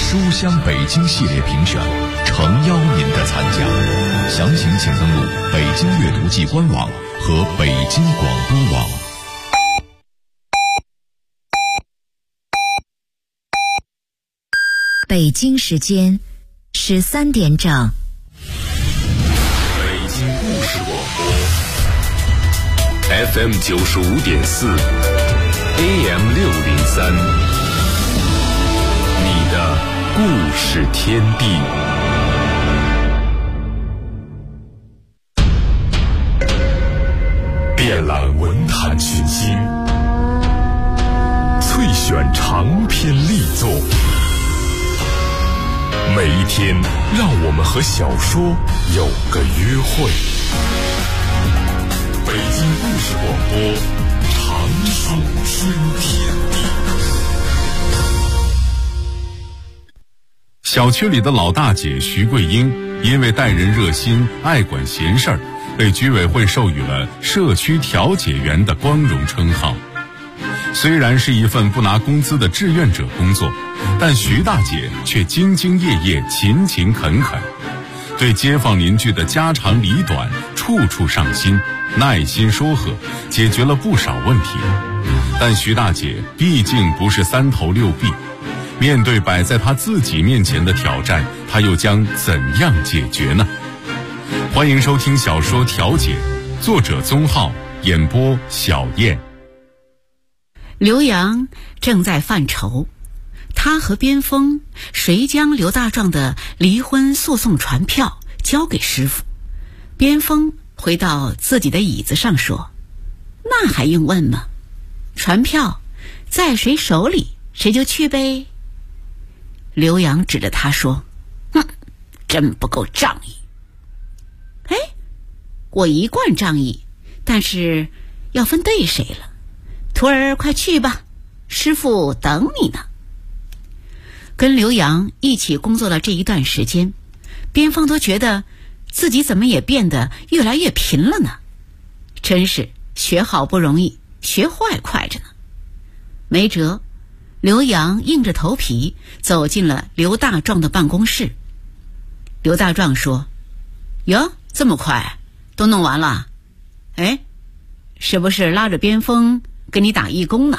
书香北京系列评选，诚邀您的参加。详情请登录北京阅读季官网和北京广播网。 北京时间13点整。 北京故事广播 FM 95.4 AM 603，你的故事天地。遍览文坛群星，萃选长篇力作。每一天，让我们和小说有个约会。北京故事广播，长寿春天地。 小区里的老大姐徐桂英，因为待人热心、爱管闲事儿，被居委会授予了社区调解员的光荣称号。虽然是一份不拿工资的志愿者工作，但徐大姐却兢兢业业、勤勤恳恳，对街坊邻居的家长里短处处上心，耐心说和，解决了不少问题。但徐大姐毕竟不是三头六臂，面对摆在她自己面前的挑战，她又将怎样解决呢？欢迎收听小说《调解》，作者宗浩，演播小燕。 刘洋正在犯愁，他和边锋谁将刘大壮的离婚诉讼传票交给师傅。边锋回到自己的椅子上说：“那还用问吗？传票在谁手里，谁就去呗。”刘洋指着他说：“哼，真不够仗义。”哎，我一贯仗义，但是要分对谁了。徒儿快去吧，师傅等你呢。跟刘洋一起工作了这一段时间，边锋都觉得自己怎么也变得越来越贫了呢。真是学好不容易，学坏快着呢。没辙，刘洋硬着头皮走进了刘大壮的办公室。刘大壮说：“哟，这么快都弄完了？哎，是不是拉着边锋给你打义工呢？”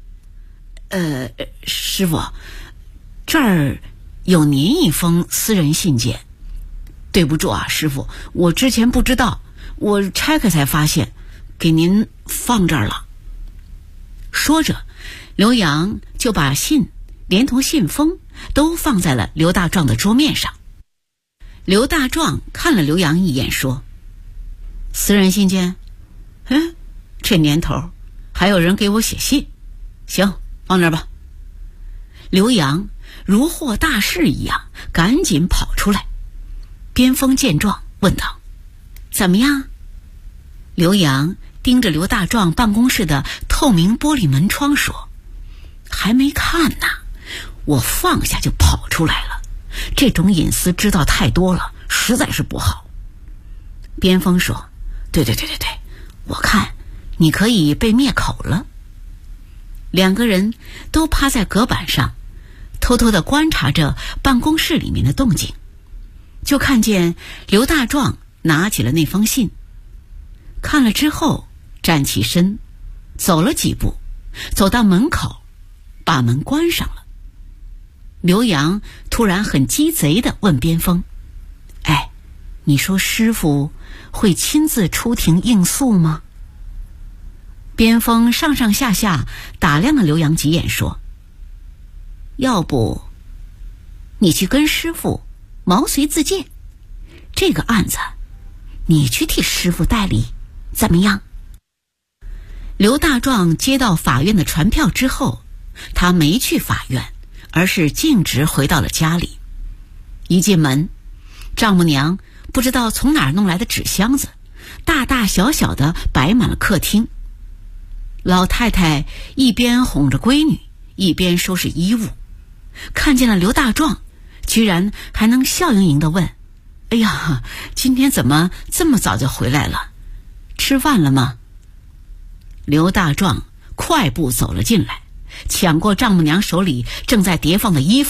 师傅，这儿有您一封私人信件。对不住啊，师傅，我之前不知道，我拆开才发现，给您放这儿了。说着，刘洋就把信连同信封都放在了刘大壮的桌面上。刘大壮看了刘洋一眼说：“私人信件？这年头还有人给我写信？行，放那儿吧。”刘洋如获大事一样赶紧跑出来。边锋见状问道：“怎么样？”刘洋盯着刘大壮办公室的透明玻璃门窗说：“还没看呢，我放下就跑出来了，这种隐私知道太多了，实在是不好。”边锋说：“对，我看你可以被灭口了。”两个人都趴在隔板上，偷偷地观察着办公室里面的动静。就看见刘大壮拿起了那封信，看了之后站起身，走了几步，走到门口，把门关上了。刘洋突然很鸡贼地问边锋：“哎，你说师傅会亲自出庭应诉吗？”边锋上上下下打量了刘洋几眼说：“要不你去跟师傅毛遂自荐，这个案子你去替师傅代理，怎么样？”刘大壮接到法院的传票之后，他没去法院，而是径直回到了家里。一进门，丈母娘不知道从哪儿弄来的纸箱子，大大小小的摆满了客厅。老太太一边哄着闺女，一边收拾衣物，看见了刘大壮，居然还能笑盈盈地问：“哎呀，今天怎么这么早就回来了？吃饭了吗？”刘大壮快步走了进来，抢过丈母娘手里正在叠放的衣服，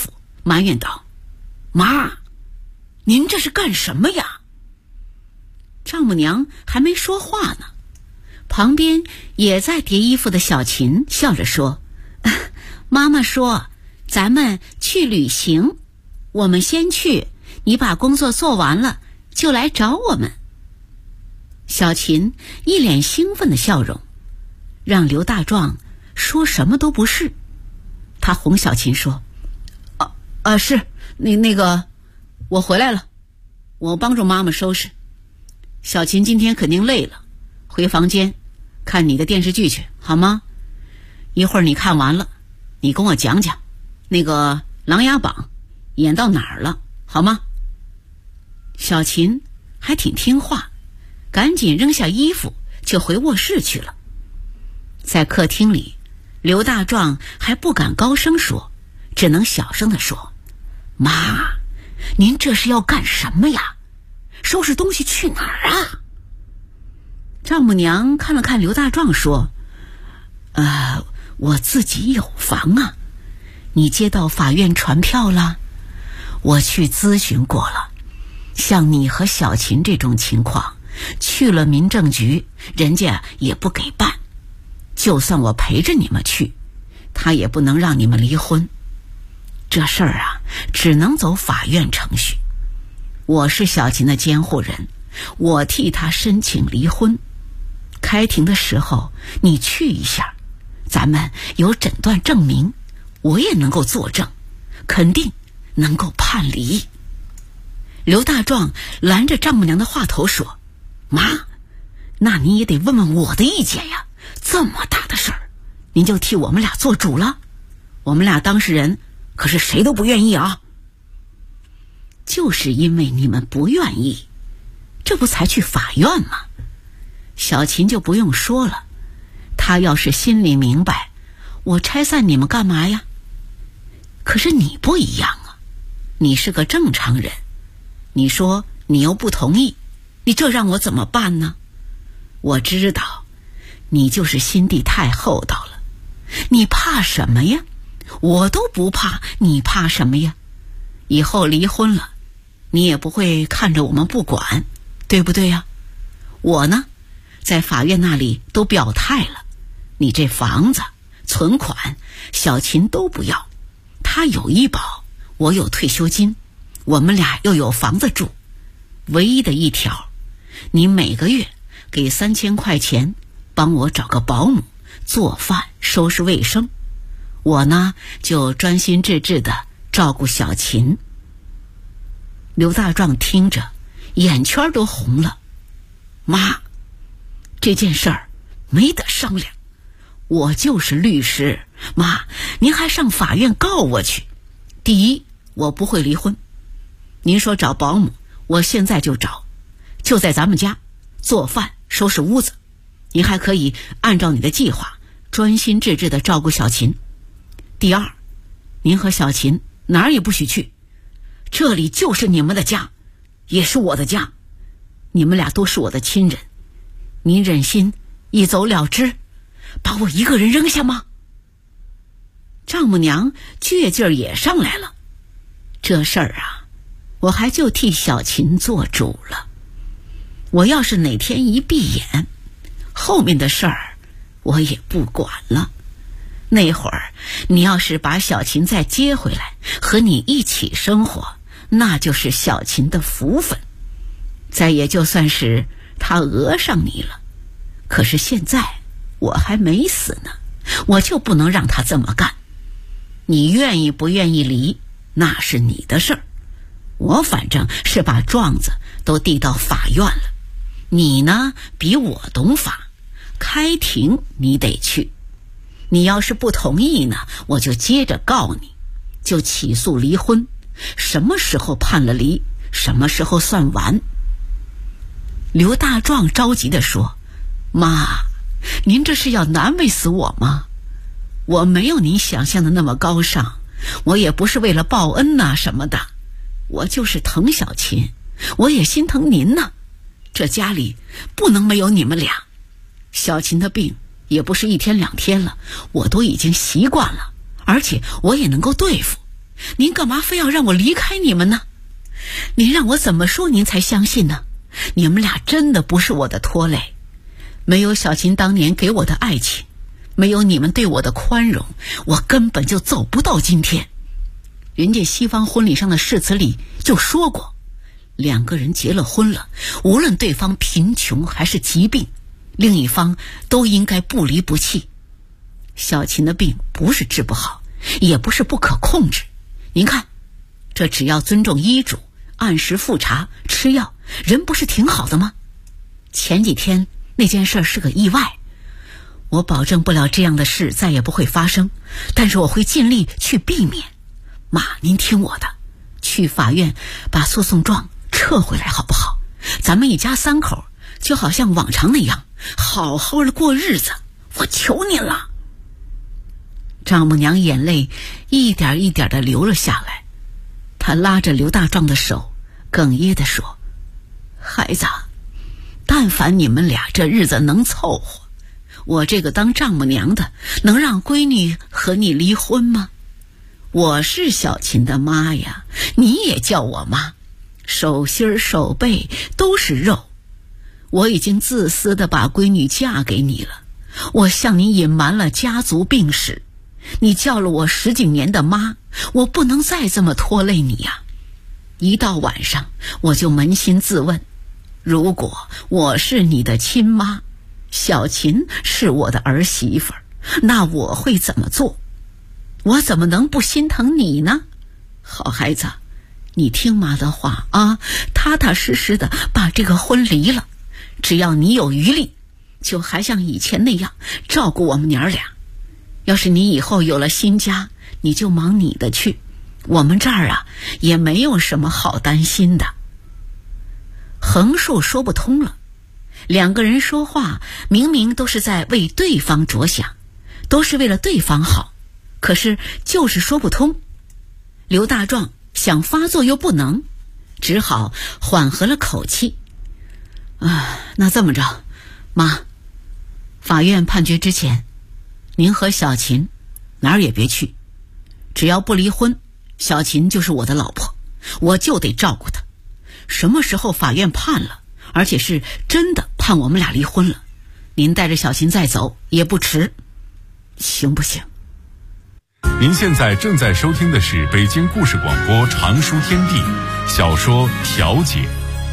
埋怨道：“妈，您这是干什么呀？”丈母娘还没说话呢，旁边也在叠衣服的小琴笑着说：“妈妈说咱们去旅行，我们先去，你把工作做完了就来找我们。”小琴一脸兴奋的笑容，让刘大壮说什么都不是。他哄小琴说：“是那个，我回来了，我帮助妈妈收拾。小琴今天肯定累了，回房间看你的电视剧去，好吗？一会儿你看完了，你跟我讲讲那个《琅琊榜》演到哪儿了，好吗？”小琴还挺听话，赶紧扔下衣服就回卧室去了。在客厅里，刘大壮还不敢高声说，只能小声地说：“妈，您这是要干什么呀？收拾东西去哪儿啊？”丈母娘看了看刘大壮说：“我自己有房啊，你接到法院传票了？我去咨询过了，像你和小琴这种情况，去了民政局，人家也不给办。就算我陪着你们去，他也不能让你们离婚。这事儿啊，只能走法院程序。我是小琴的监护人，我替她申请离婚。开庭的时候你去一下，咱们有诊断证明，我也能够作证，肯定能够判离。”刘大壮拦着丈母娘的话头说：“妈，那你也得问问我的意见呀，这么大的事儿，您就替我们俩做主了？我们俩当事人可是谁都不愿意啊。”就是因为你们不愿意，这不才去法院吗？小琴就不用说了，她要是心里明白，我拆散你们干嘛呀？可是你不一样啊，你是个正常人，你说你又不同意，你这让我怎么办呢？我知道你就是心地太厚道了，你怕什么呀？我都不怕，你怕什么呀？以后离婚了，你也不会看着我们不管，对不对呀？我呢，在法院那里都表态了，你这房子、存款，小琴都不要，她有医保，我有退休金，我们俩又有房子住。唯一的一条，你每个月给3000块钱，帮我找个保姆，做饭、收拾卫生。我呢，就专心致志地照顾小琴。刘大壮听着，眼圈都红了。妈，这件事儿没得商量，我就是律师，妈，您还上法院告我去。第一，我不会离婚。您说找保姆，我现在就找，就在咱们家做饭、收拾屋子。您还可以按照你的计划，专心致志地照顾小琴。第二，您和小琴哪儿也不许去，这里就是你们的家，也是我的家，你们俩都是我的亲人，您忍心一走了之，把我一个人扔下吗？丈母娘倔劲儿也上来了，这事儿啊，我还就替小琴做主了。我要是哪天一闭眼，后面的事儿我也不管了。那会儿你要是把小琴再接回来，和你一起生活，那就是小琴的福分，再也就算是她讹上你了。可是现在我还没死呢，我就不能让她这么干。你愿意不愿意离，那是你的事儿，我反正是把状子都递到法院了。你呢，比我懂法，开庭你得去。你要是不同意呢，我就接着告你，就起诉离婚，什么时候判了离，什么时候算完。刘大壮着急地说：妈，您这是要难为死我吗？我没有您想象的那么高尚，我也不是为了报恩呐什么的，我就是疼小琴，我也心疼您呢。这家里不能没有你们俩，小琴的病也不是1天2天了，我都已经习惯了，而且我也能够对付。 您干嘛非要让我离开你们呢？您让我怎么说您才相信呢？你们俩真的不是我的拖累，没有小琴当年给我的爱情，没有你们对我的宽容，我根本就走不到今天。人家西方婚礼上的誓词里就说过，两个人结了婚了，无论对方贫穷还是疾病，另一方都应该不离不弃。小琴的病不是治不好，也不是不可控制，您看，这只要尊重医嘱，按时复查吃药，人不是挺好的吗？前几天那件事是个意外，我保证不了这样的事再也不会发生，但是我会尽力去避免。妈，您听我的，去法院把诉讼状撤回来好不好？咱们一家三口就好像往常那样好好的过日子，我求您了。丈母娘眼泪一点一点地流了下来，她拉着刘大壮的手，哽咽地说：孩子，但凡你们俩这日子能凑合，我这个当丈母娘的能让闺女和你离婚吗？我是小琴的妈呀，你也叫我妈，手心手背都是肉。我已经自私地把闺女嫁给你了，我向你隐瞒了家族病史，你叫了我10几年的妈，我不能再这么拖累你呀。一到晚上我就扪心自问，如果我是你的亲妈，小琴是我的儿媳妇儿，那我会怎么做？我怎么能不心疼你呢？好孩子，你听妈的话啊，踏踏实实的把这个婚离了，只要你有余力，就还像以前那样照顾我们娘俩。要是你以后有了新家，你就忙你的去，我们这儿啊也没有什么好担心的。横竖说不通了，两个人说话明明都是在为对方着想，都是为了对方好，可是就是说不通。刘大壮想发作又不能，只好缓和了口气。那这么着，妈，法院判决之前，您和小琴哪儿也别去，只要不离婚，小琴就是我的老婆，我就得照顾她。什么时候法院判了，而且是真的判我们俩离婚了，您带着小琴再走也不迟，行不行？ 您现在正在收听的是北京故事广播常书天地小说《调解》。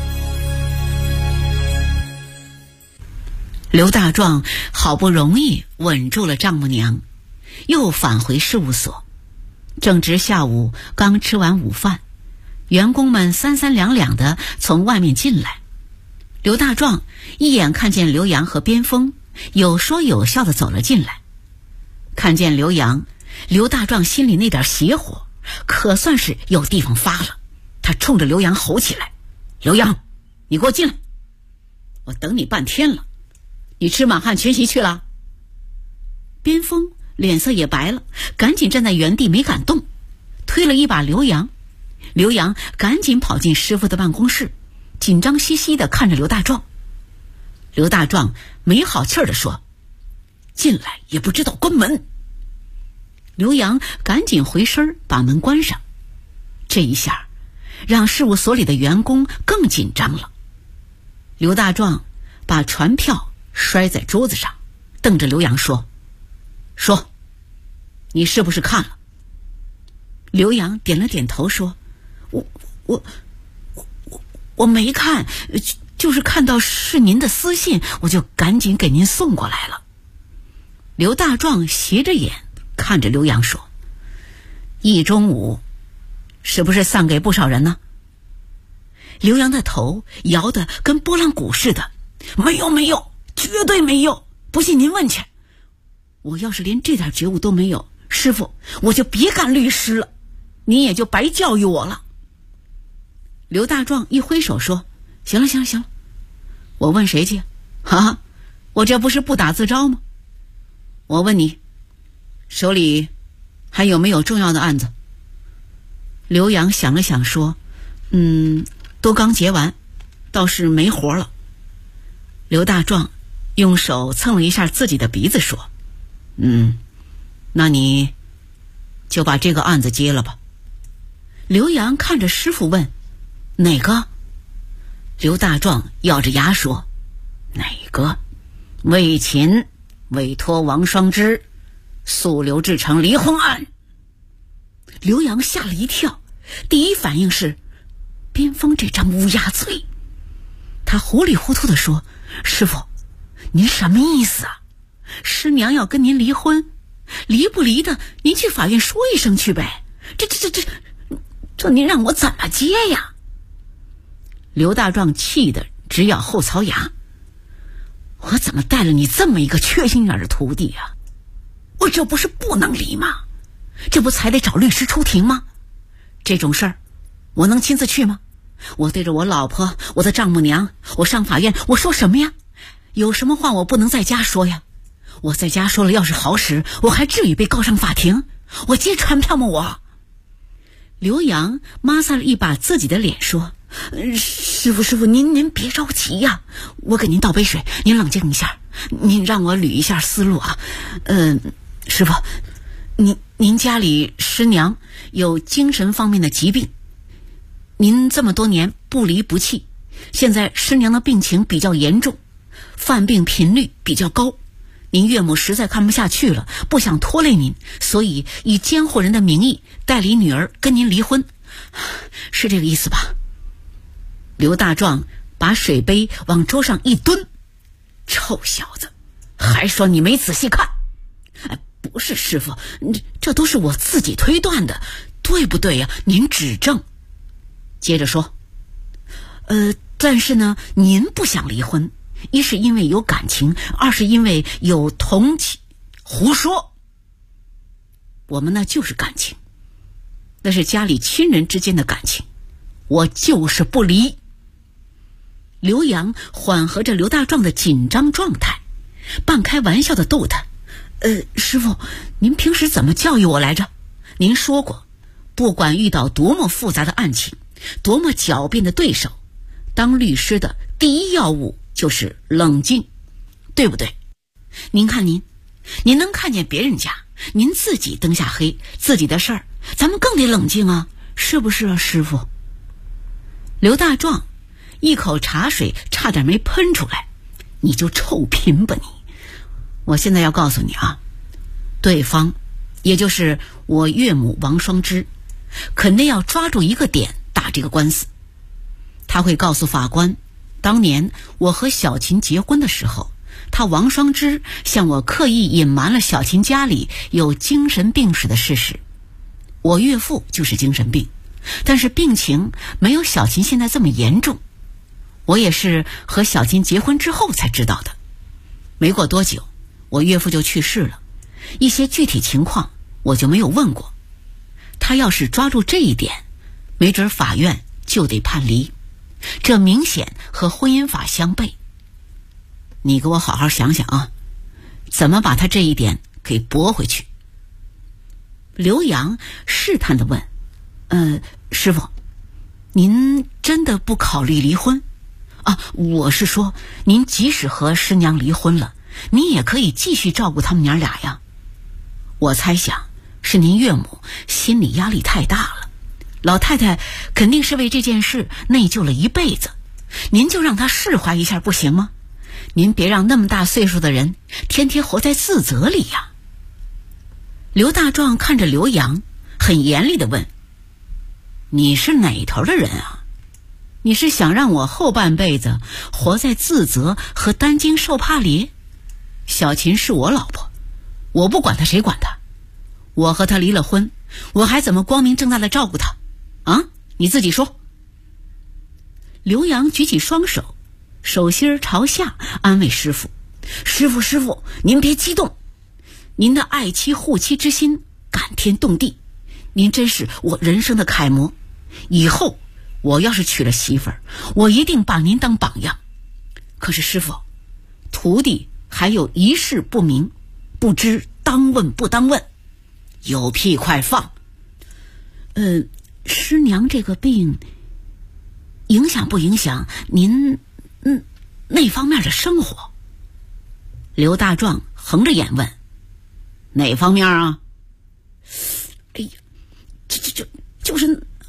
刘大壮好不容易稳住了丈母娘，又返回事务所。正值下午刚吃完午饭，员工们三三两两的从外面进来。刘大壮一眼看见刘洋和边锋，有说有笑的走了进来。看见刘洋，刘大壮心里那点邪火可算是有地方发了，他冲着刘洋吼起来：刘洋，你给我进来，我等你半天了，你吃满汉全席去了？边锋脸色也白了，赶紧站在原地没敢动，推了一把刘洋。刘洋赶紧跑进师傅的办公室，紧张兮兮地看着刘大壮。刘大壮没好气儿地说：进来也不知道关门。刘洋赶紧回身把门关上，这一下让事务所里的员工更紧张了。刘大壮把传票摔在桌子上，瞪着刘洋说：说，你是不是看了？刘洋点了点头说：我没看，就是看到是您的私信，我就赶紧给您送过来了。刘大壮斜着眼看着刘洋说：一中午是不是散给不少人呢？刘洋的头摇得跟拨浪鼓似的：没有，绝对没有，不信您问去。我要是连这点觉悟都没有，师傅，我就别干律师了，您也就白教育我了。刘大壮一挥手说：行了，我问谁去？我这不是不打自招吗？我问你，手里还有没有重要的案子？刘洋想了想说：都刚结完，倒是没活了。刘大壮用手蹭了一下自己的鼻子说：那你就把这个案子接了吧。 刘洋看着师傅问：哪个？刘大壮咬着牙说：哪个？魏秦委托王双之诉刘志成离婚案。刘洋吓了一跳，第一反应是边锋这张乌鸦嘴。他糊里糊涂地说：师傅，您什么意思啊？师娘要跟您离婚，离不离的您去法院说一声去呗，这您让我怎么接呀？刘大壮气得直咬后槽牙，我怎么带了你这么一个缺心眼的徒弟啊？我这不是不能离吗？这不才得找律师出庭吗？这种事儿我能亲自去吗？我对着我老婆，我的丈母娘，我上法院我说什么呀？有什么话我不能在家说呀？我在家说了要是好使，我还至于被告上法庭？我接传票吗我？刘洋抹擦了一把自己的脸说：师傅您别着急呀，我给您倒杯水，您冷静一下，您让我捋一下思路啊。师傅，您家里师娘有精神方面的疾病，您这么多年不离不弃，现在师娘的病情比较严重，犯病频率比较高，您岳母实在看不下去了，不想拖累您，所以以监护人的名义代理女儿跟您离婚，是这个意思吧？刘大壮把水杯往桌上一蹲：臭小子，还说你没仔细看。不是师傅，这都是我自己推断的，对不对呀？您指正。接着说：但是呢，您不想离婚，一是因为有感情，二是因为有同情。胡说！我们那就是感情，那是家里亲人之间的感情，我就是不离。刘洋缓和着刘大壮的紧张状态，半开玩笑的逗他：师傅，您平时怎么教育我来着？您说过，不管遇到多么复杂的案情，多么狡辩的对手，当律师的第一要务就是冷静，对不对？您看您能看见别人家，您自己灯下黑，自己的事儿咱们更得冷静啊，是不是啊，师傅？刘大壮一口茶水差点没喷出来：你就臭贫吧你！我现在要告诉你啊，对方也就是我岳母王双之肯定要抓住一个点打这个官司。他会告诉法官，当年我和小琴结婚的时候，他王双之向我刻意隐瞒了小琴家里有精神病史的事实。我岳父就是精神病，但是病情没有小琴现在这么严重，我也是和小琴结婚之后才知道的。没过多久，我岳父就去世了，一些具体情况我就没有问过。他要是抓住这一点，没准法院就得判离，这明显和婚姻法相悖。你给我好好想想啊，怎么把他这一点给驳回去？刘洋试探地问：师傅，您真的不考虑离婚啊？我是说，您即使和师娘离婚了，你也可以继续照顾他们娘俩呀。我猜想是您岳母心理压力太大了，老太太肯定是为这件事内疚了一辈子，您就让她释怀一下不行吗？您别让那么大岁数的人天天活在自责里呀。刘大壮看着刘洋，很严厉地问：你是哪头的人啊？你是想让我后半辈子活在自责和担惊受怕里？小琴是我老婆，我不管她谁管她？我和她离了婚，我还怎么光明正大地照顾她啊？你自己说。刘洋举起双手，手心朝下安慰师傅：师傅，您别激动，您的爱妻护妻之心感天动地，您真是我人生的楷模，以后我要是娶了媳妇儿，我一定把您当榜样。可是师傅，徒弟还有一事不明，不知当问不当问。有屁快放！师娘这个病影响不影响您那方面的生活？刘大壮横着眼问：哪方面啊？哎呀，就是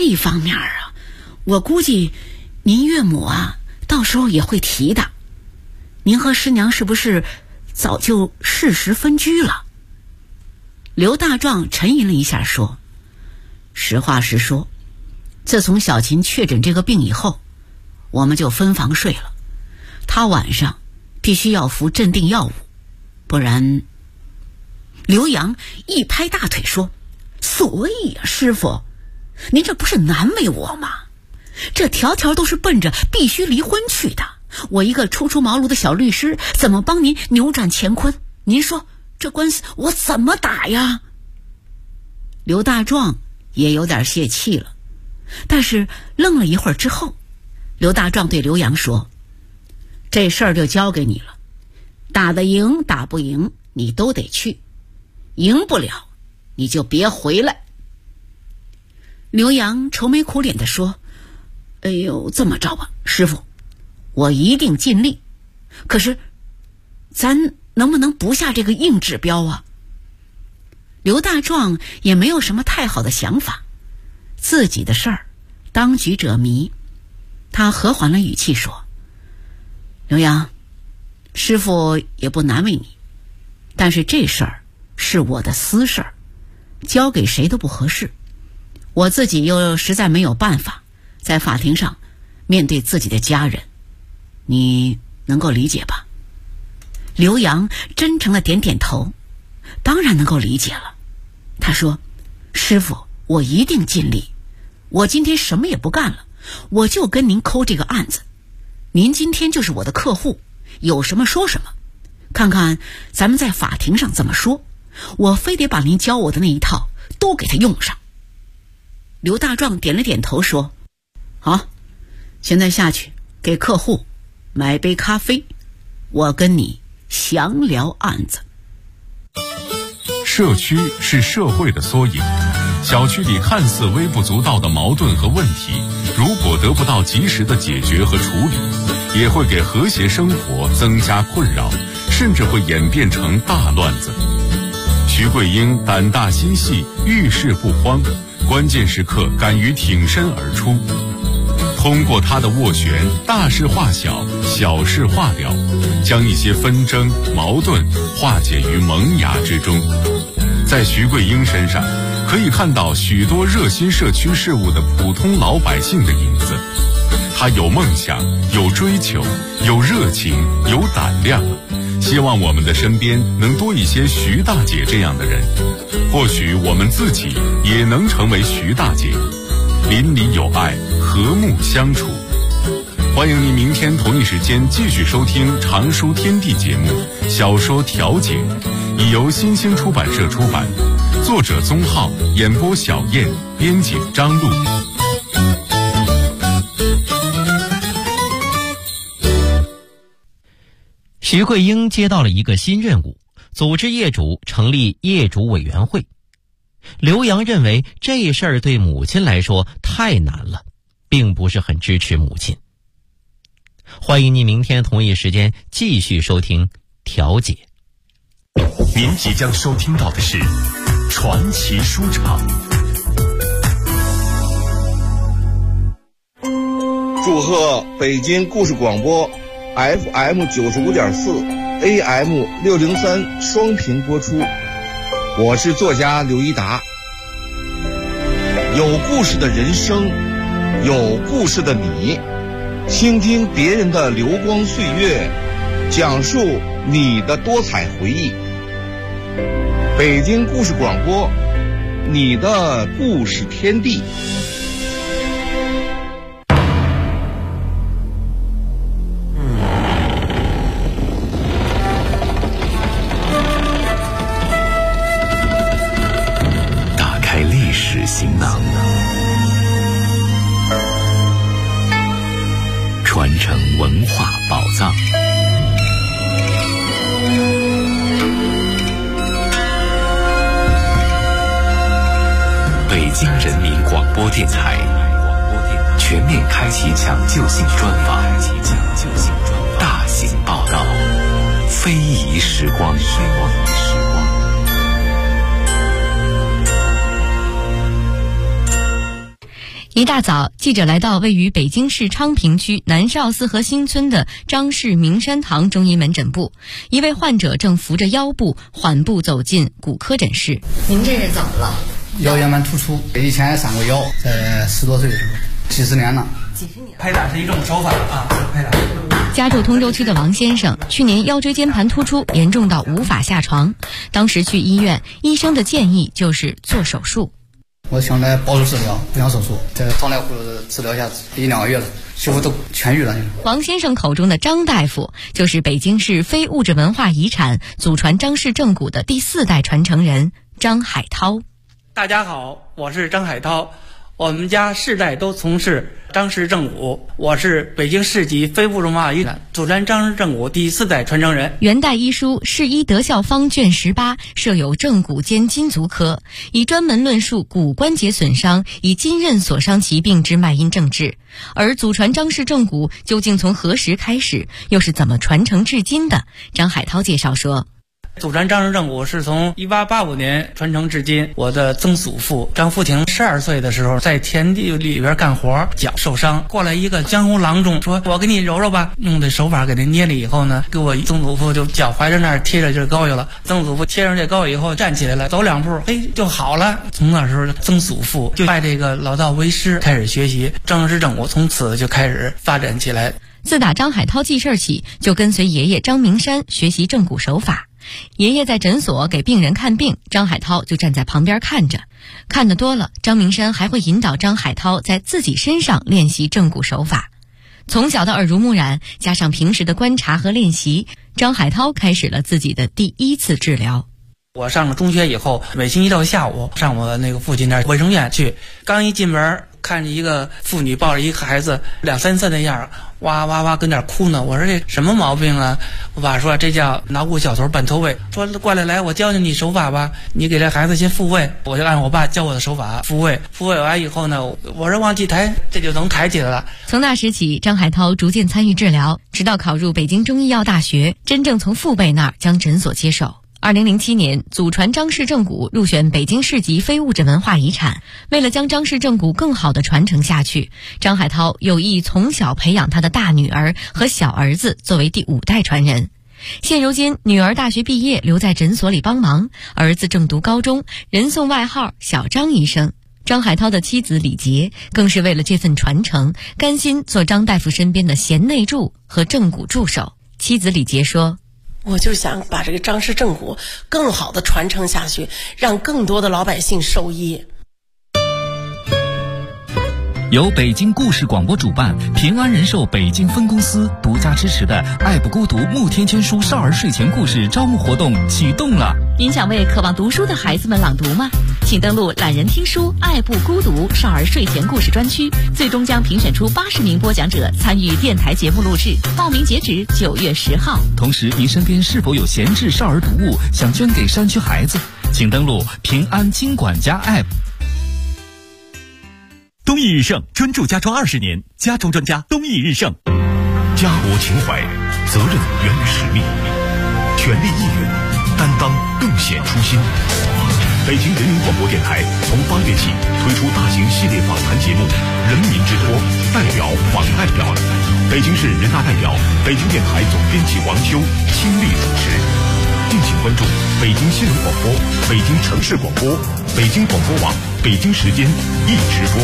这方面啊，我估计您岳母啊到时候也会提的。您和师娘是不是早就事实分居了？刘大壮沉吟了一下说，实话实说，自从小琴确诊这个病以后，我们就分房睡了，她晚上必须要服镇定药物，不然。刘洋一拍大腿说，所以呀，师傅，您这不是难为我吗？这条条都是奔着必须离婚去的，我一个初出茅庐的小律师，怎么帮您扭转乾坤？您说这官司我怎么打呀？刘大壮也有点泄气了，但是愣了一会儿之后，刘大壮对刘洋说，这事儿就交给你了，打得赢打不赢你都得去，赢不了你就别回来。刘洋愁眉苦脸地说，哎呦，这么着吧，师傅，我一定尽力，可是咱能不能不下这个硬指标啊？刘大壮也没有什么太好的想法，自己的事儿当局者迷，他和缓了语气说，刘洋，师傅也不难为你，但是这事儿是我的私事儿，交给谁都不合适，我自己又实在没有办法在法庭上面对自己的家人，你能够理解吧？刘洋真诚地点点头，当然能够理解了。他说，师傅，我一定尽力，我今天什么也不干了，我就跟您抠这个案子，您今天就是我的客户，有什么说什么，看看咱们在法庭上怎么说，我非得把您教我的那一套都给他用上。刘大壮点了点头说，好，现在下去给客户买杯咖啡，我跟你详聊案子。 社区是社会的缩影，小区里看似微不足道的矛盾和问题，如果得不到及时的解决和处理，也会给和谐生活增加困扰，甚至会演变成大乱子。徐桂英胆大心细，遇事不慌，关键时刻敢于挺身而出，通过她的斡旋，大事化小，小事化了，将一些纷争矛盾化解于萌芽之中。在徐桂英身上可以看到许多热心社区事务的普通老百姓的影子。她有梦想，有追求，有热情，有胆量，希望我们的身边能多一些徐大姐这样的人，或许我们自己也能成为徐大姐，邻里有爱，和睦相处。欢迎您明天同一时间继续收听《常书天地》节目《小说调解》，已由新兴出版社出版，作者宗浩，演播小燕，编辑张璐。 徐桂英接到了一个新任务，组织业主成立业主委员会。刘洋认为这事儿对母亲来说太难了，并不是很支持母亲。欢迎您明天同一时间继续收听调解。 您即将收听到的是传奇书场。 祝贺北京故事广播 FM 95.4 AM 603双频播出，我是作家刘一达。有故事的人生，有故事的你，倾听别人的流光岁月，讲述你的多彩回忆。北京故事广播，你的故事天地。 打开历史行囊，传承文化宝藏。北京人民广播电台全面开启抢救性专访，大型报道，非遗时光。 一大早，记者来到位于北京市昌平区南少四合新村的张氏明山堂中医门诊部，一位患者正扶着腰部缓步走进骨科诊室。 您这是怎么了？ 腰间盘突出，以前上过腰，在10多岁的时候，几十年了。 拍打是一种手法啊，拍打。 家住通州区的王先生，去年腰椎间盘突出严重到无法下床，当时去医院，医生的建议就是做手术。 我想来保守治疗，不想手术，在张大夫治疗下1-2个月了，几乎都痊愈了。 王先生口中的张大夫，就是北京市非物质文化遗产祖传张氏正骨的第4代传承人张海涛。 大家好，我是张海涛，我们家世代都从事张氏正骨，我是北京市级非物质文化遗产祖传张氏正骨第4代传承人。 元代医书《世医德效方》卷18设有正骨兼筋足科，以专门论述骨关节损伤以筋韧所伤疾病之脉因症治。而祖传张氏正骨究竟从何时开始，又是怎么传承至今的？张海涛介绍说， 祖传张氏正骨是从1885年传承至今。我的曾祖父张福亭12岁的时候，在田地里边干活，脚受伤，过来一个江湖郎中，说我给你揉揉吧，用这手法给他捏了以后呢，给我曾祖父就脚踝着那儿贴着这膏药了。曾祖父贴上这膏药以后站起来了，走2步，就好了。从那时候曾祖父就拜这个老道为师，开始学习张氏正骨，从此就开始发展起来。 自打张海涛记事起，就跟随爷爷张明山学习正骨手法。爷爷在诊所给病人看病，张海涛就站在旁边看着。看得多了，张明山还会引导张海涛在自己身上练习正骨手法。从小的耳濡目染，加上平时的观察和练习，张海涛开始了自己的第1次治疗。 我上了中学以后，每星期六下午上我那个父亲那卫生院去，刚一进门看着一个妇女抱着一个孩子2、3岁的样，哇哇哇跟那哭呢。我说这什么毛病啊？我爸说这叫脑骨小头半脱位，说过来我教教你手法吧，你给这孩子先复位。我就按我爸教我的手法复位完以后呢，我说往起抬，这就能抬起来了。 从那时起，张海涛逐渐参与治疗，直到考入北京中医药大学，真正从父辈那儿将诊所接手。2007年，祖传张氏正骨入选北京市级非物质文化遗产。为了将张氏正骨更好地传承下去，张海涛有意从小培养他的大女儿和小儿子作为第5代传人。现如今，女儿大学毕业留在诊所里帮忙，儿子正读高中，人送外号小张医生。张海涛的妻子李杰更是为了这份传承，甘心做张大夫身边的贤内助和正骨助手。妻子李杰说， 我就想把这个张氏正骨更好的传承下去，让更多的老百姓受益。 由北京故事广播主办，平安人寿北京分公司独家支持的爱不孤独慕天千书少儿睡前故事招募活动启动了。 您想为渴望读书的孩子们朗读吗？请登录懒人听书爱不孤独少儿睡前故事专区，最终将评选出80名播讲者参与电台节目录制，报名截止9月10号。 同时，您身边是否有闲置少儿读物想捐给山区孩子？请登录平安金管家 App。 东义日盛专注家装20年，家装专家东义日盛。 家国情怀，责任源于使命，全力以赴，担当更显初心。北京人民广播电台从8月起推出大型系列访谈节目《人民之托》，代表访代表。北京市人大代表、北京电台总编辑王修亲力主持。敬请关注北京新闻广播、北京城市广播、北京广播网、北京时间一直播。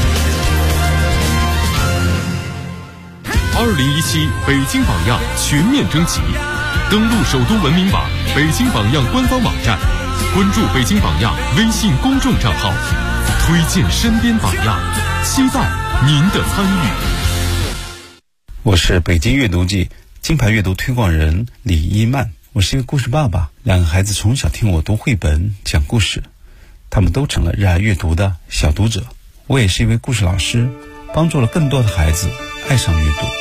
2017北京榜样全面征集，登录首都文明网、北京榜样官方网站，关注北京榜样微信公众账号，推荐身边榜样，期待您的参与。 我是北京阅读季金牌阅读推广人李一曼，我是一个故事爸爸，2个孩子从小听我读绘本讲故事，他们都成了热爱阅读的小读者。我也是一位故事老师，帮助了更多的孩子爱上阅读。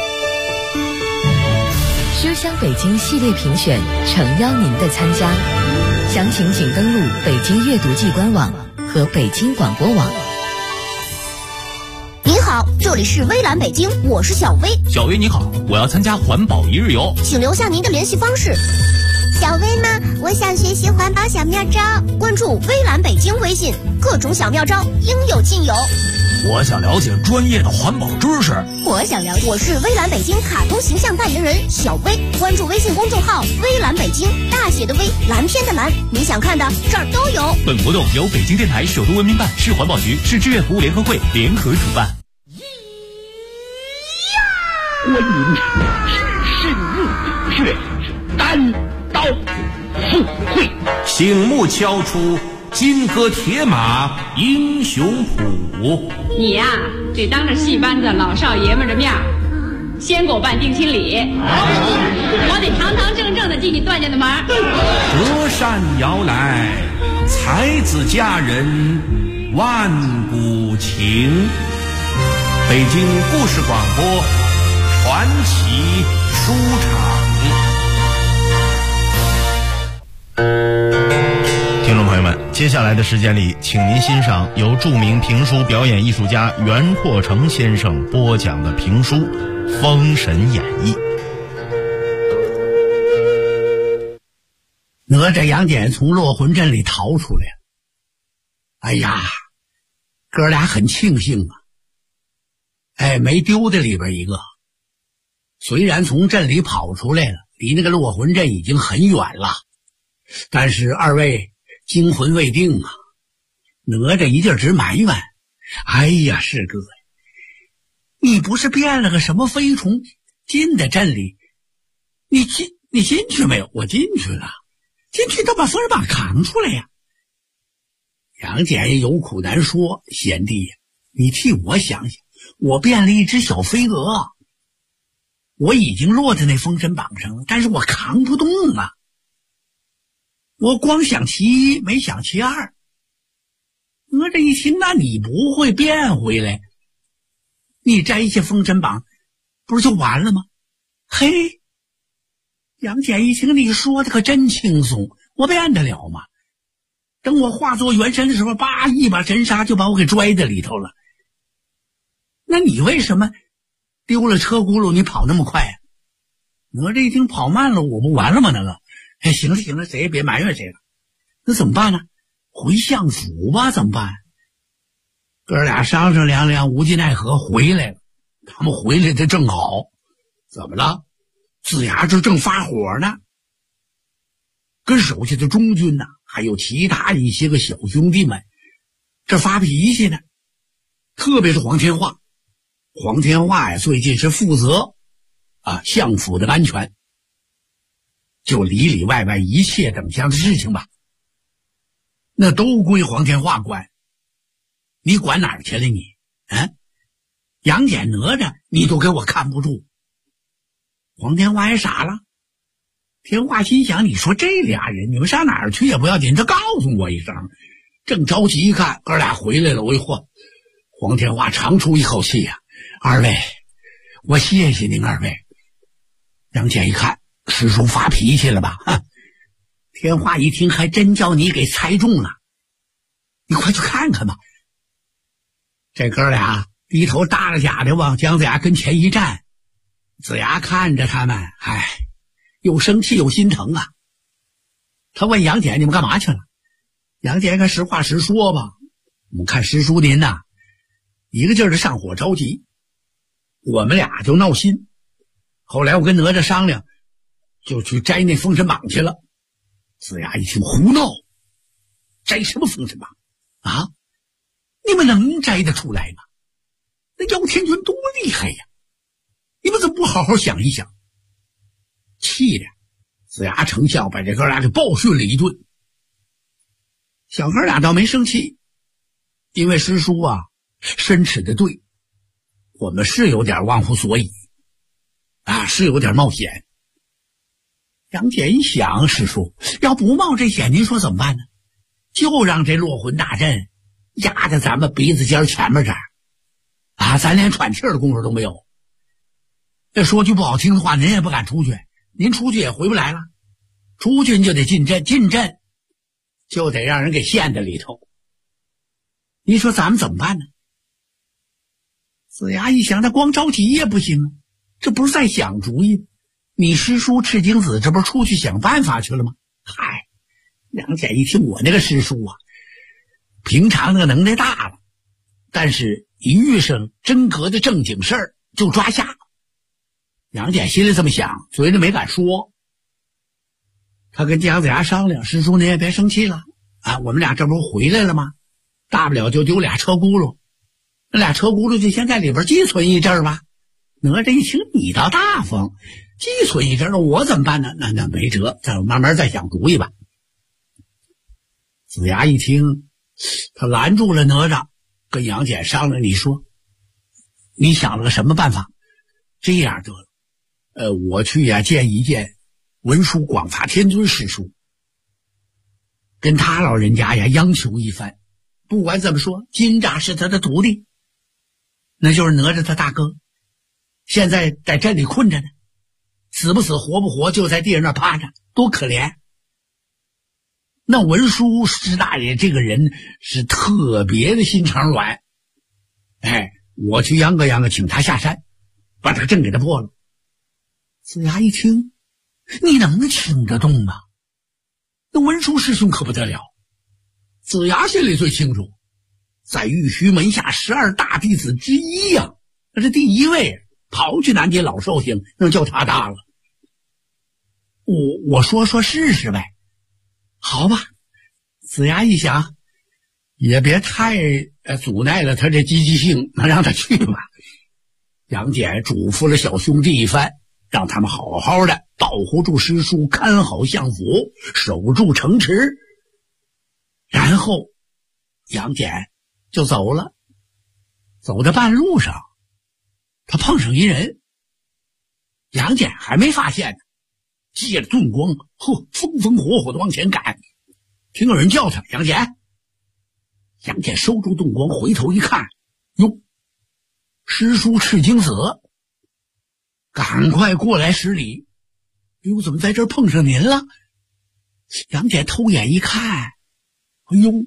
书香北京系列评选诚邀您的参加，详情请登录北京阅读季官网和北京广播网。 您好，这里是微蓝北京，我是小薇。 小薇你好，我要参加环保1日游， 请留下您的联系方式。 小薇呢，我想学习环保小妙招， 关注微蓝北京微信，各种小妙招应有尽有。 我想了解专业的环保知识。 我想了解。我是微蓝北京卡通形象代言人小薇，关注微信公众号微蓝北京，大写的微，蓝天的蓝，你想看的这儿都有。 本活动由北京电台首都文明办、市环保局、市志愿服务联合会联合主办。 观音只身入血，单刀赴会， 醒目敲出金戈铁马英雄谱。 你呀，得当着戏班子老少爷们的面先给我办定亲礼，我得堂堂正正的进你段家的门。 隔山遥来，才子佳人万古情。北京故事广播传奇书场。 听众朋友们，接下来的时间里，请您欣赏由著名评书表演艺术家袁阔成先生播讲的评书《封神演义》。 哪吒杨戬从落魂阵里逃出来了。哎呀，哥俩很庆幸啊，没丢在里边一个。虽然从阵里跑出来了，离那个落魂阵已经很远了，但是二位惊魂未定啊。哪吒一劲儿直埋怨：哎呀，师哥，你不是变了个什么飞虫进的阵里？你进去没有？我进去了，进去都把封神榜扛出来呀。杨戬有苦难说：贤弟呀，你替我想想，我变了一只小飞蛾，我已经落在那封神榜上了，但是我扛不动啊。我光想其一，没想其二。哪吒一听，那你不会变回来，你摘下封神榜不是就完了吗？嘿，杨戬一听，你说的可真轻松，我变得了吗？等我化作元神的时候，叭一把神砂就把我给拽在里头了。那你为什么丢了车轱辘你跑那么快啊？哪吒一听，跑慢了我不完了吗？那个行了行了，谁也别埋怨谁了。那怎么办呢？回相府吧，怎么办？哥俩商商量量，无计奈何回来了。他们回来的正好。怎么了？子牙这正发火呢，跟手下的中军呢，还有其他一些个小兄弟们这发脾气呢。特别是黄天化呀，最近是负责相府的安全，就里里外外一切等项的事情吧，那都归黄天化管。你管哪儿去了你？杨戬哪吒你都给我看不住。黄天化也傻了。天化心想，你说这俩人你们上哪儿去也不要紧，他告诉我一声。正着急一看哥俩回来了，我一嚯，黄天化长出一口气呀，二位我谢谢您二位。杨戬一看师叔发脾气了吧，天化一听，还真叫你给猜中了，你快去看看吧。这哥俩低头大了假的往姜子牙跟前一站，子牙看着他们，又生气又心疼啊。他问杨戬，你们干嘛去了？杨戬看实话实说吧，我们看师叔您呐，一个劲儿的上火着急，我们俩就闹心。后来我跟哪吒商量，就去摘那封神榜去了。子牙一听，胡闹，摘什么封神榜啊？你们能摘得出来吗？那姚天军多厉害呀，你们怎么不好好想一想？气的子牙成效把这哥俩给暴训了一顿。小哥俩倒没生气，因为师叔申斥的对，我们是有点忘乎所以是有点冒险。杨戬一想，师叔要不冒这险，您说怎么办呢？就让这落魂大阵压在咱们鼻子尖前面这儿咱连喘气的功夫都没有。这说句不好听的话，您也不敢出去，您出去也回不来了。出去就得进阵，进阵就得让人给陷在里头。你说咱们怎么办呢？子牙一想，他光着急也不行啊，这不是在想主意。你师叔赤精子这不是出去想办法去了吗？杨戬一听，我那个师叔平常那个能耐大了，但是一遇上真格的正经事儿就抓瞎。杨戬心里这么想，嘴里没敢说。他跟姜子牙商量，师叔您也别生气了啊，我们俩这不回来了吗？大不了就丢俩车轱辘，那俩车轱辘就先在里边寄存一阵儿吧。哪吒一听你倒大方，寄存一阵儿，我怎么办呢？那没辙，咱慢慢再想主意吧。子牙一听，他拦住了哪吒，跟杨戬商量，你说你想了个什么办法？这样得了，我去见一见文殊广法天尊师叔，跟他老人家央求一番。不管怎么说，金吒是他的徒弟，那就是哪吒他大哥，现在在这里困着呢，死不死活不活就在地上那趴着，多可怜。那文殊师大爷这个人是特别的心肠软，我去央个请他下山，把他阵给他破了。子牙一听，你能请得动吗？那文殊师兄可不得了。子牙心里最清楚，在玉虚门下12大弟子之一呀，那是第一位，刨去南天老寿星，那就他大了。我说试试呗。好吧。子牙一想，也别太阻碍了他这积极性，那让他去吧。杨戬嘱咐了小兄弟一番，让他们好好的保护住师叔，看好相府，守住城池。然后杨戬就走了。走到半路上，他碰上一人，杨戬还没发现呢，借着遁光，风风火火的往前赶。听有人叫他，杨戬。杨戬收住遁光，回头一看，哟，师叔赤精子，赶快过来施礼。哟，怎么在这儿碰上您了？杨戬偷眼一看，哎呦，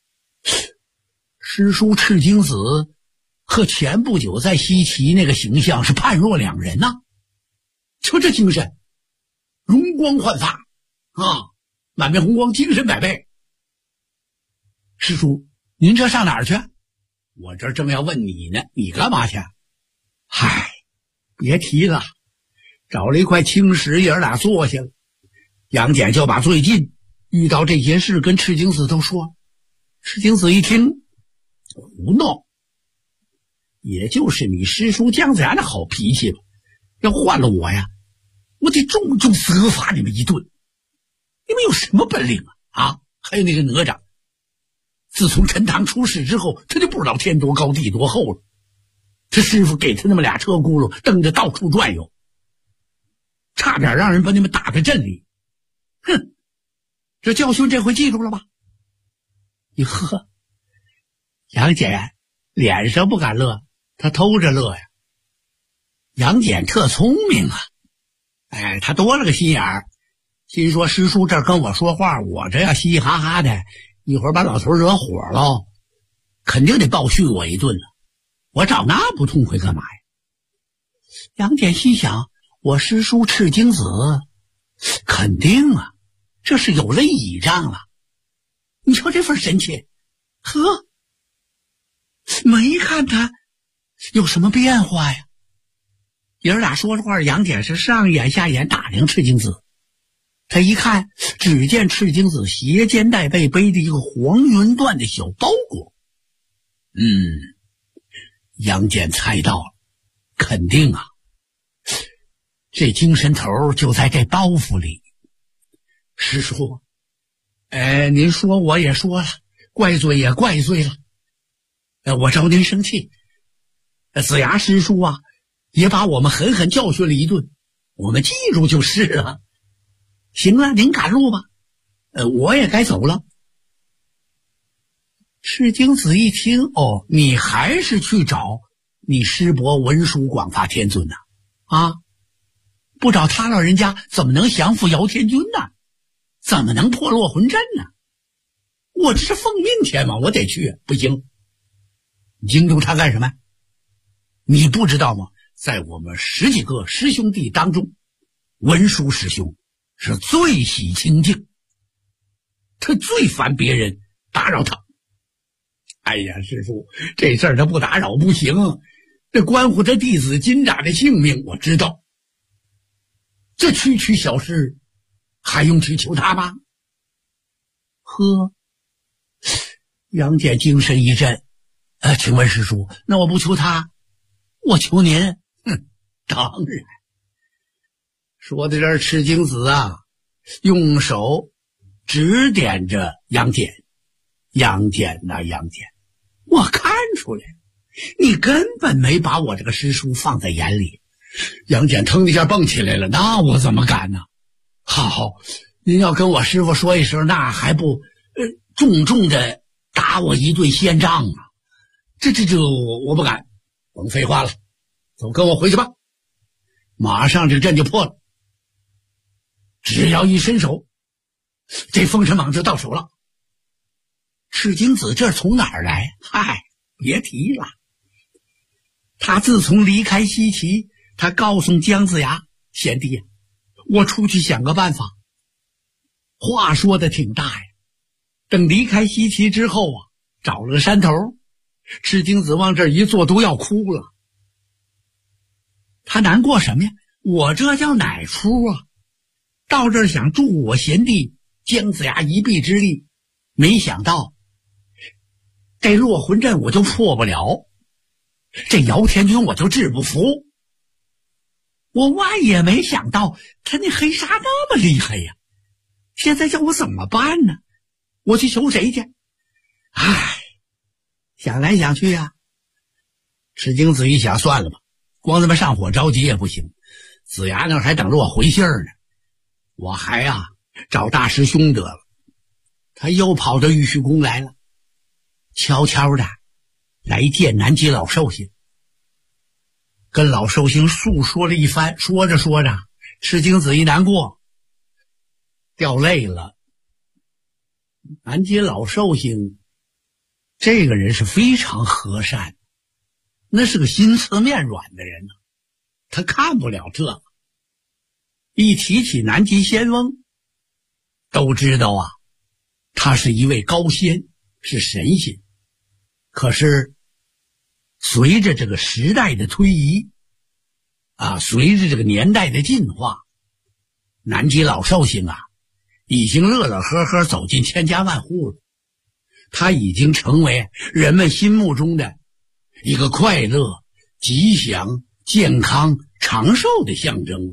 师叔赤精子和前不久在西岐那个形象是判若两人呐。就这精神，容光焕发啊，满面红光，精神百倍。师叔，您这上哪儿去？我这正要问你呢，你干嘛去？嗨，别提了，找了一块青石，爷儿俩坐下了。杨戬就把最近遇到这些事跟赤精子都说。赤精子一听，胡闹，也就是你师叔姜子牙的好脾气吧。要换了我呀，我得重重责罚你们一顿。你们有什么本领啊？还有那个哪吒，自从陈塘出事之后，他就不知道天多高地多厚了。他师傅给他那么俩车轱辘，蹬着到处转悠，差点让人把你们打在阵里。哼，这教训这回记住了吧？一喝，杨戬脸上不敢乐，他偷着乐呀。杨戬特聪明啊，他多了个心眼儿，心说师叔这儿跟我说话，我这要嘻嘻哈哈的，一会儿把老头惹火了，肯定得暴训我一顿了。我找那不痛快干嘛呀？杨戬心想，我师叔赤精子肯定啊，这是有了倚仗了。你瞧这份神气，呵，没看他有什么变化呀。爷儿俩说着话，杨戬是上眼下眼打量赤精子。他一看，只见赤精子斜肩带背，背着一个黄云缎的小包裹。杨戬猜到了，肯定啊，这精神头就在这包袱里。师叔，您说我也说了，怪罪也怪罪了，我招您生气。子牙师叔啊，也把我们狠狠教训了一顿，我们记住就是了。行了，您赶路吧，我也该走了。赤精子一听，哦，你还是去找你师伯文殊广发天尊呢？啊，不找他老人家怎么能降服姚天军呢？怎么能破落魂阵呢？我这是奉命前往，我得去，不行。你惊动他干什么？你不知道吗？在我们10几个师兄弟当中，文殊师兄是最喜清静，他最烦别人打扰他。 哎呀，师傅，这事儿他不打扰不行，这关乎这弟子金吒的性命，我知道。这区区小事，还用去求他吗？呵，杨戬精神一振，请问师叔，那我不求他，我求您？当然。说到这儿，赤精子啊，用手指点着杨戬。杨戬呐，杨戬，我看出来，你根本没把我这个师叔放在眼里。杨戬腾一下蹦起来了，那我怎么敢呢？好，您要跟我师父说一声，那还不重重的打我一顿仙杖啊！这我不敢。甭废话了，走，跟我回去吧。马上这阵就破了，只要一伸手，这封神榜就到手了。赤精子这从哪儿来？嗨，别提了。他自从离开西岐，他告诉姜子牙：“贤弟，我出去想个办法。”话说的挺大呀。等离开西岐之后啊，找了个山头，赤精子往这儿一坐都要哭了。他难过什么呀？我这叫哪出啊？到这儿想助我贤弟姜子牙一臂之力，没想到这落魂阵我就破不了，这姚天军我就治不服，我万也没想到他那黑纱那么厉害呀！现在叫我怎么办呢？我去求谁去？唉，想来想去啊，赤精子一想，算了吧，光他妈上火着急也不行，子牙那还等着我回信儿呢，我还找大师兄得了。他又跑到玉虚宫来了，悄悄的来见南极老寿星，跟老寿星诉说了一番。说着说着，赤精子一难过，掉泪了。南极老寿星这个人是非常和善，那是个心慈面软的人呢，他看不了这。一提起南极仙翁，都知道啊，他是一位高仙，是神仙。可是随着这个时代的推移随着这个年代的进化，南极老寿星已经乐乐呵呵走进千家万户了。他已经成为人们心目中的一个快乐、吉祥、健康、长寿的象征。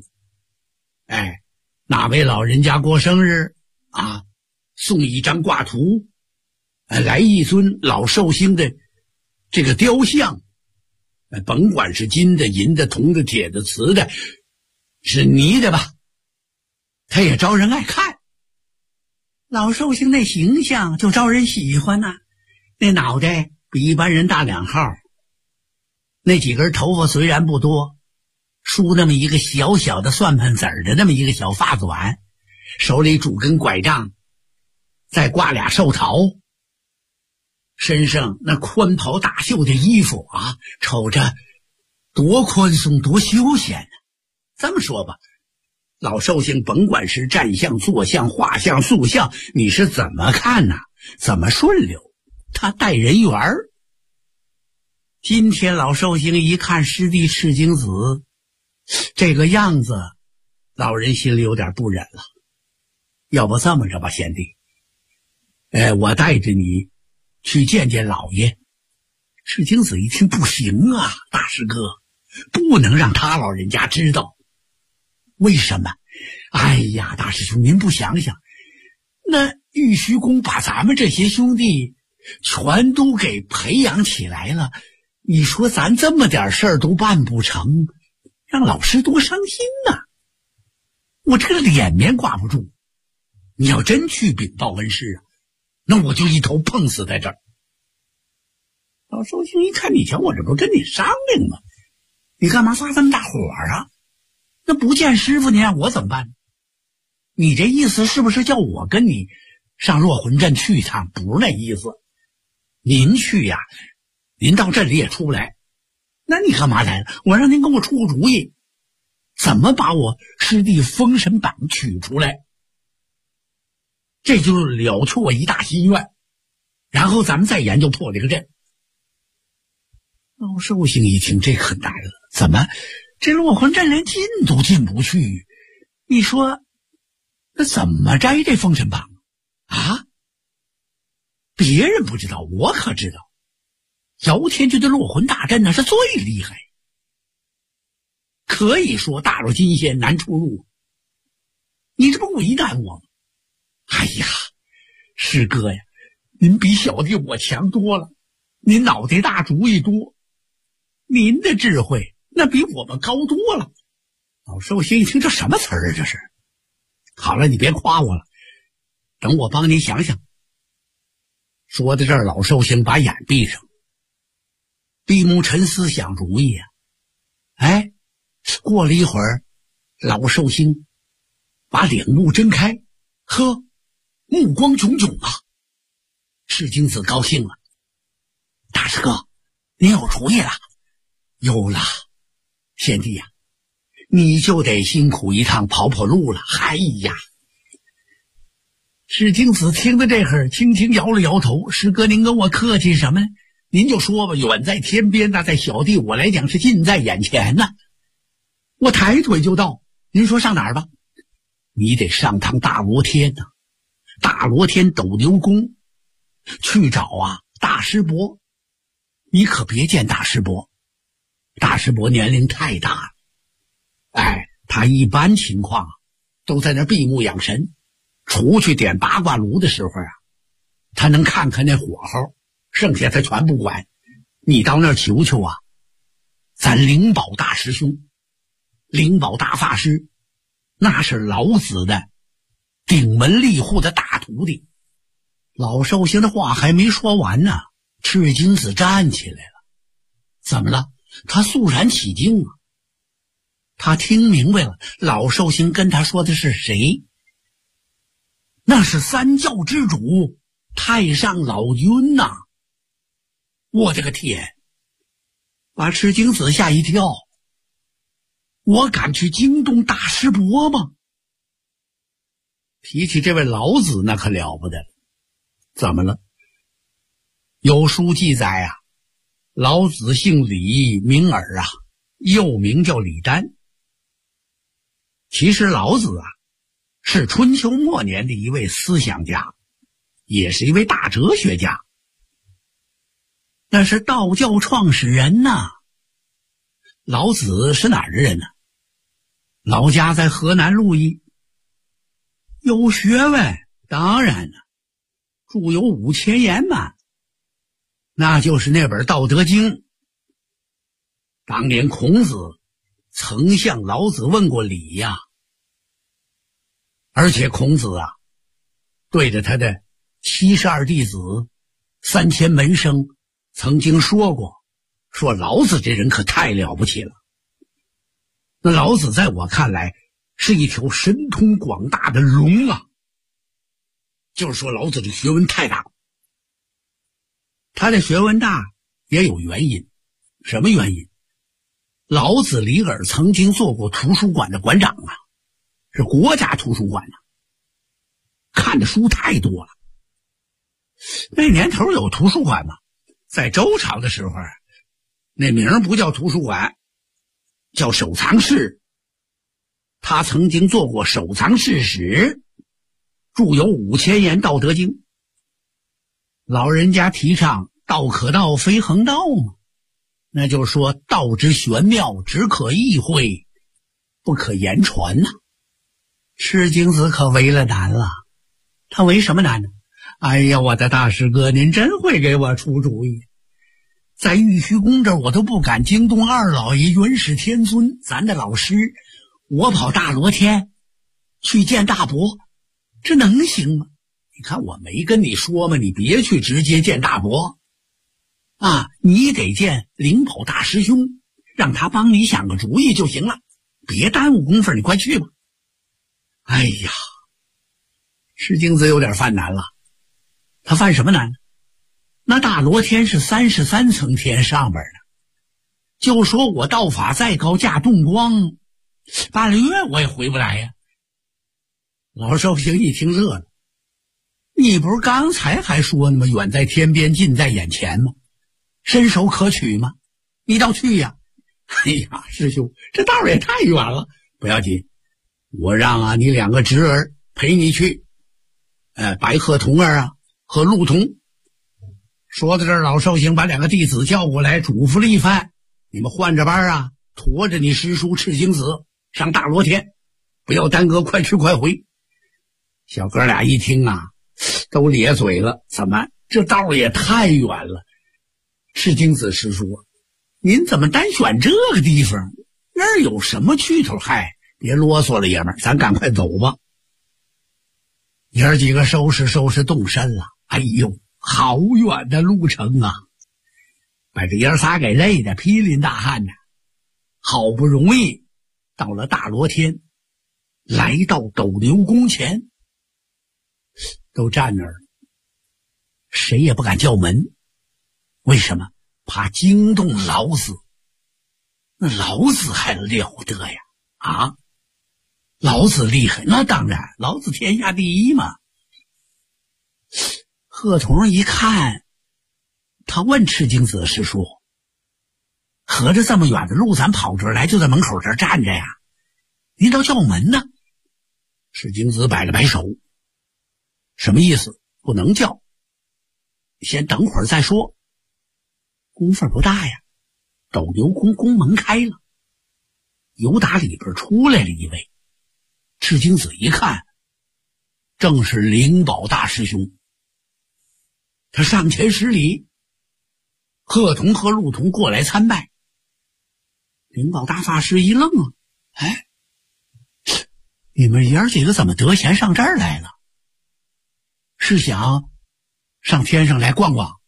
哪位老人家过生日送一张挂图，来一尊老寿星的这个雕像，甭管是金的、银的、铜的、铁的、瓷的，是泥的吧，他也招人爱看。老寿星那形象就招人喜欢呐，那脑袋比一般人大2号，那几根头发虽然不多，梳那么一个小小的算盘子的那么一个小发短，手里拄根拐杖，再挂俩寿桃，身上那宽袍大袖的衣服瞅着多宽松多休闲呢。这么说吧，老寿星甭管是站相、坐相、画像、塑像，你是怎么看呢？怎么顺溜，他带人缘儿。今天老寿星一看师弟赤精子这个样子，老人心里有点不忍了。要不这么着吧，贤弟，我带着你去见见老爷。赤精子一听，不行啊，大师哥，不能让他老人家知道。为什么？哎呀，大师兄，您不想想，那玉虚宫把咱们这些兄弟全都给培养起来了，你说咱这么点事儿都办不成，让老师多伤心呐！我这个脸面挂不住。你要真去禀报恩师那我就一头碰死在这儿。老寿星一看，你瞧我这不跟你商量吗？你干嘛发这么大火那不见师傅，你让我怎么办？你这意思是不是叫我跟你上落魂阵去一趟？不是那意思。您去您到这里也出不来，那你干嘛来了？我让您给我出个主意，怎么把我师弟封神榜取出来？这就了却我一大心愿。 然后咱们再研究破这个阵。老寿星一听这可难了，怎么这落魂阵连进都进不去？你说那怎么摘这封神榜啊？别人不知道，我可知道。姚天军的落魂大阵那是最厉害，可以说大罗金仙难出入。你这不为难我吗？哎呀，师哥呀，您比小弟我强多了，您脑袋大主意多，您的智慧那比我们高多了。老寿星一听这什么词儿啊？这是。好了，你别夸我了，等我帮你想想。说到这儿，老寿星把眼闭上，闭目沉思想主意啊。哎，过了一会儿，老寿星把两目睁开，呵，目光炯炯啊。赤精子高兴了，大师哥，您有主意了？有了，贤弟呀，你就得辛苦一趟跑跑路了。哎呀，赤精子听到这会儿，轻轻摇了摇头。师哥，您跟我客气什么呢？您就说吧，远在天边，那在小弟我来讲是近在眼前呢。我抬腿就到，您说上哪儿吧？你得上趟大罗天呢，大罗天斗牛宫去找大师伯。你可别见大师伯，大师伯年龄太大了，哎，他一般情况都在那闭目养神，出去点八卦炉的时候他能看看那火候，剩下他全不管。你到那儿求求咱灵宝大师兄，灵宝大法师，那是老子的顶门立户的大徒弟。老寿星的话还没说完呢，赤精子站起来了。怎么了？他肃然起敬他听明白了，老寿星跟他说的是谁？那是三教之主太上老君呐！我的个天，把赤精子吓一跳。我敢去惊动大师伯吗？提起这位老子那可了不得了。怎么了？有书记载老子姓李，名耳又名叫李丹。其实老子是春秋末年的一位思想家，也是一位大哲学家，那是道教创始人呐。老子是哪儿的人呢？老家在河南鹿邑。有学问，当然了，著有5000言嘛，那就是那本《道德经》。当年孔子曾向老子问过礼而且孔子对着他的72弟子、3000门生曾经说过，说老子这人可太了不起了。那老子在我看来是一条神通广大的龙就是说老子的学问太大。他的学问大也有原因。什么原因？老子李耳曾经做过图书馆的馆长是国家图书馆看的书太多了。那年头有图书馆吗？在周朝的时候那名不叫图书馆，叫收藏室。他曾经做过收藏室使，著有5000言《道德经》。老人家提倡道可道非恒道嘛，那就是说道之玄妙，只可意会，不可言传赤精子可为了难了。他为什么难呢？哎呀，我的大师哥，您真会给我出主意。在玉虚宫这儿我都不敢惊动二老爷元始天尊，咱的老师，我跑大罗天去见大伯，这能行吗？你看我没跟你说吗？你别去直接见大伯你得见灵宝大师兄，让他帮你想个主意就行了，别耽误功夫，你快去吧。哎呀，赤精子有点犯难了。他犯什么难？那大罗天是33层天上边的，就说我道法再高架动光，半个月我也回不来呀。老寿星一听乐了， 你不是刚才还说呢吗？远在天边，近在眼前吗？伸手可取吗？你倒去呀！哎呀，师兄，这道也太远了。不要紧，我让你2个侄儿陪你去。白鹤童儿和陆童。说到这儿，老寿星把2个弟子叫过来，嘱咐了一番：你们换着班驮着你师叔赤精子上大罗天，不要耽搁，快去快回。小哥俩一听都咧嘴了，怎么这道也太远了？赤精子师叔，您怎么单选这个地方？那儿有什么去头？嗨，别啰嗦了，爷们儿，咱赶快走吧。爷儿几个收拾收拾动身了。哎呦，好远的路程啊，把这爷儿仨给累的劈林大汗呢。好不容易到了大罗天，来到斗牛宫前，都站那儿了，谁也不敢叫门。为什么？怕惊动老子。那老子还了得呀！老子厉害，那当然，老子天下第一嘛。鹤童一看，他问赤精子师叔：合着这么远的路咱跑这儿来，就在门口这儿站着呀？您倒叫门呢？赤精子摆了摆手，什么意思？不能叫，先等会儿再说。功夫不大呀，斗牛宫宫门开了，由打里边出来了一位。赤精子一看，正是灵宝大师兄。他上前施礼，鹤童和陆童过来参拜。灵宝大法师一愣你们爷儿几个怎么得闲上这儿来了？是想上天上来逛逛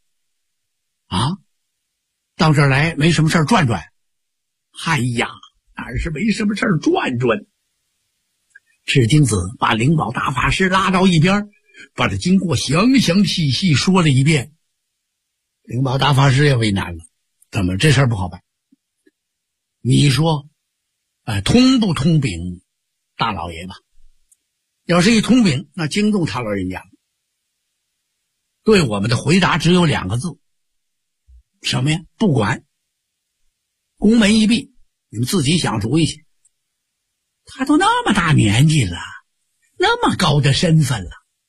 到这儿来没什么事儿转转？哎呀，哪是没什么事儿转转？赤精子把灵宝大法师拉到一边，把这经过详详细细说了一遍。灵宝大法师也为难了，怎么这事儿不好办？你说通不通禀大老爷吧？要是一通禀，那惊动他老人家了。对我们的回答只有2个字，什么呀？不管。宫门一闭，你们自己想主意去。他都那么大年纪了，那么高的身份了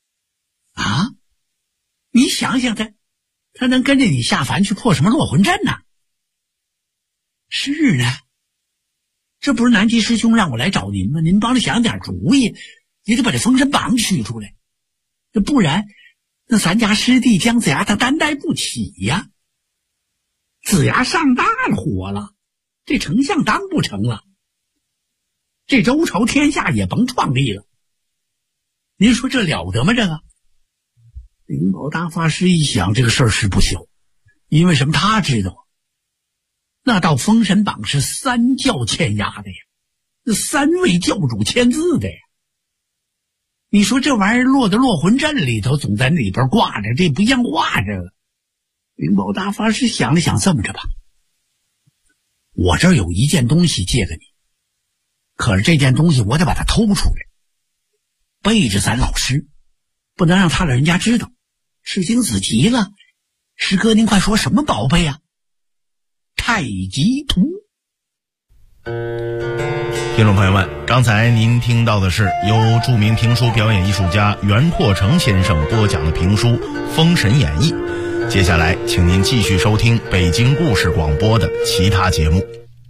你想想他能跟着你下凡去破什么落魂阵呢？是呢，这不是南极师兄让我来找您吗？您帮着想点主意，也得把这封神榜取出来，不然那咱家师弟姜子牙他担待不起呀。子牙上大了火了，这丞相当不成了，这周朝天下也甭创立了。您说这了得吗？这个灵宝大法师一想，这个事儿是不小，因为什么？他知道那道封神榜是3教签押的呀，那3位教主签字的呀。你说这玩意儿落在落魂阵里头，总在里边挂着，这不像话。这个灵宝大法师想了想，这么着吧，我这儿有一件东西借给你，可是这件东西我得把它偷出来，背着咱老师，不能让他老人家知道。赤精子急了：师哥您快说，什么宝贝啊？太极图。 听众朋友们，刚才您听到的是由著名评书表演艺术家袁阔成先生播讲的评书《封神演义》。接下来请您继续收听北京故事广播的其他节目。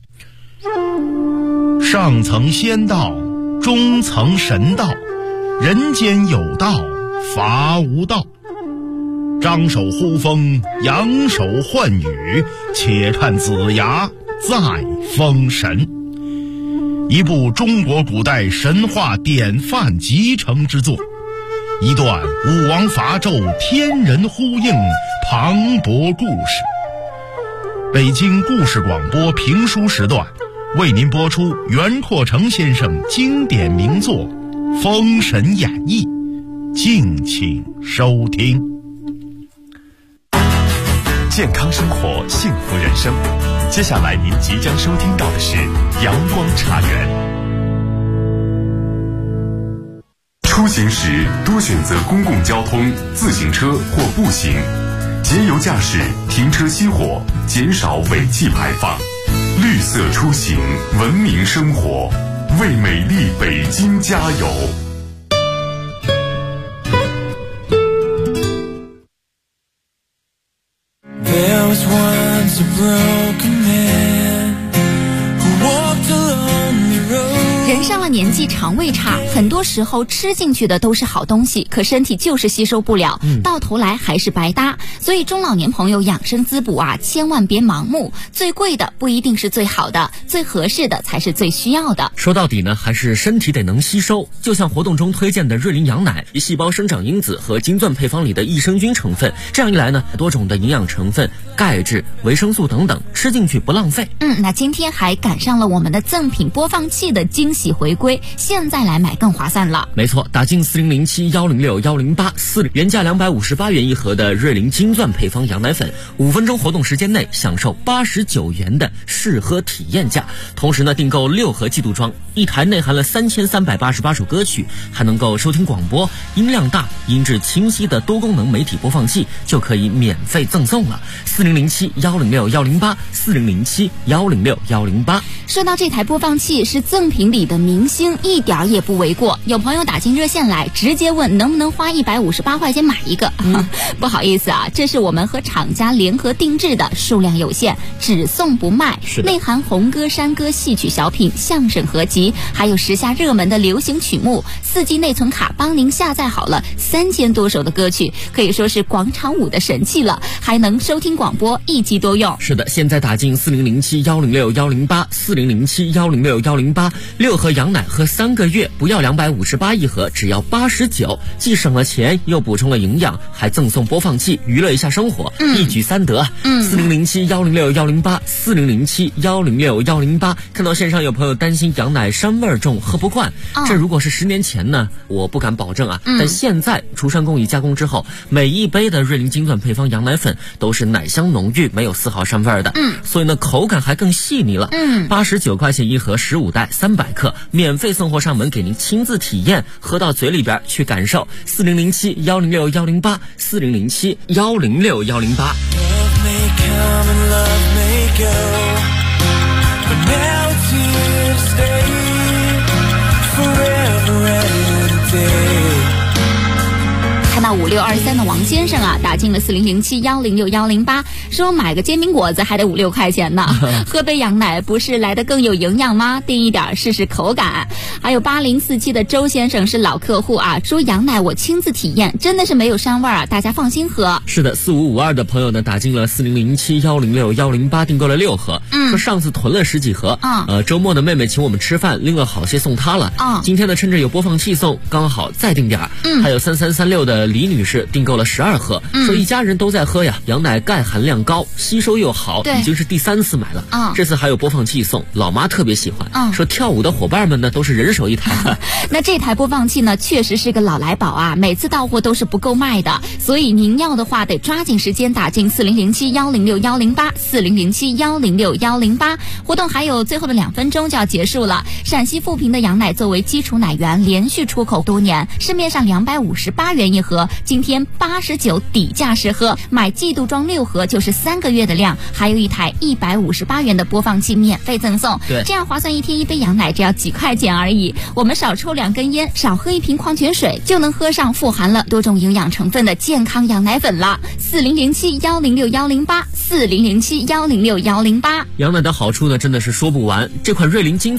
上层仙道，中层神道，人间有道，伐无道。张手呼风，扬手唤雨，且看子牙再封神。一部中国古代神话典范集成之作，一段武王伐纣天人呼应磅礴故事。北京故事广播评书时段为您播出袁阔成先生经典名作《封神演义》，敬请收听。 健康生活，幸福人生。接下来您即将收听到的是阳光茶园。 出行时多选择公共交通、自行车或步行，节油驾驶，停车熄火，减少尾气排放。绿色出行，文明生活，为美丽北京加油。 There was once a broken man who walked a lonely road. 人上了年纪肠胃差，很多时候吃进去的都是好东西，可身体就是吸收不了，到头来还是白搭。所以中老年朋友养生滋补啊，千万别盲目。最贵的不一定是最好的，最合适的才是最需要的。 说到底呢，还是身体得能吸收。就像活动中推荐的瑞麟羊奶，细胞生长因子和金钻配方里的益生菌成分，这样一来呢，多种的营养成分、钙质、维生素等等，吃进去不浪费。 那今天还赶上了我们的赠品播放器的惊喜回归，现在来买更划算了。 没错，打进4007106108原价258元一盒的瑞麟金钻配方羊奶粉，5分钟活动时间内享受89元的试喝体验价。同时呢，订购6盒季度装，一台内含了3388首歌曲，还能够收听广播，音量大、音质清晰的多功能媒体播放器就可以免费赠送了。4007106108 4007106108。 说到这台播放器是赠品里的明星，一点也不为过。有朋友打进热线来，直接问能不能花158块钱买一个。不好意思啊，这是我们和厂家联合定制的，数量有限，只送不卖。内含红歌、山歌、戏曲小品、相声合集，还有时下热门的流行曲目。4G 内存卡帮您下载好了3000多首的歌曲，可以说是广场舞的神器了，还能收听广播，一机多用。 是的，现在打进4007106108 4007106108 6盒羊奶喝3个月，不要258一盒，只要89，既省了钱又补充了营养，还赠送播放器，娱乐一下生活，一举3得。4007106108 4007106108。看到线上有朋友担心羊奶膻味重，喝不惯。这如果是10年前呢，我不敢保证啊。但现在除山工艺加工之后，每一杯的瑞麟金钻配方羊奶粉都是奶香浓郁，没有丝毫膻味的。所以呢，口感还更细腻了。89块钱一盒，15袋300克，免费送货上门，给您亲自体验，喝到嘴里边去感受。4007106108 4007106108。 看到5623的王先生啊，打进了4007106108，说买个煎饼果子还得5-6块钱呢，喝杯羊奶不是来得更有营养吗？订一点试试口感。还有8047的周先生是老客户啊，说羊奶我亲自体验，真的是没有膻味啊，大家放心喝。 是的，4552的朋友呢，打进了4007106108，订购了6盒，说上次囤了10几盒，周末的妹妹请我们吃饭，拎了好些送她了，今天呢趁着有播放器送，刚好再订点。还有3336的李女士订购了12盒，说一家人都在喝呀，羊奶钙含量高，吸收又好，已经是第3次买了。这次还有播放器送，老妈特别喜欢，说跳舞的伙伴们呢都是人手一台。 那这台播放器呢，确实是个老来宝啊，每次到货都是不够卖的，所以您要的话得抓紧时间打进4007106108 4007106108。活动还有最后的2分钟就要结束了。陕西富平的羊奶作为基础奶源，连续出口多年，市面上258元一盒，今天89底价试喝，买季度装6盒就是3个月的量，还有一台158元的播放器免费赠送。这样划算，1天1杯羊奶只要几块钱而已。我们少抽2根烟，少喝1瓶矿泉水，就能喝上富含了多种营养成分的健康羊奶粉了。4007106108 4007106108。 羊奶的好处呢，真的是说不完。这款瑞麟金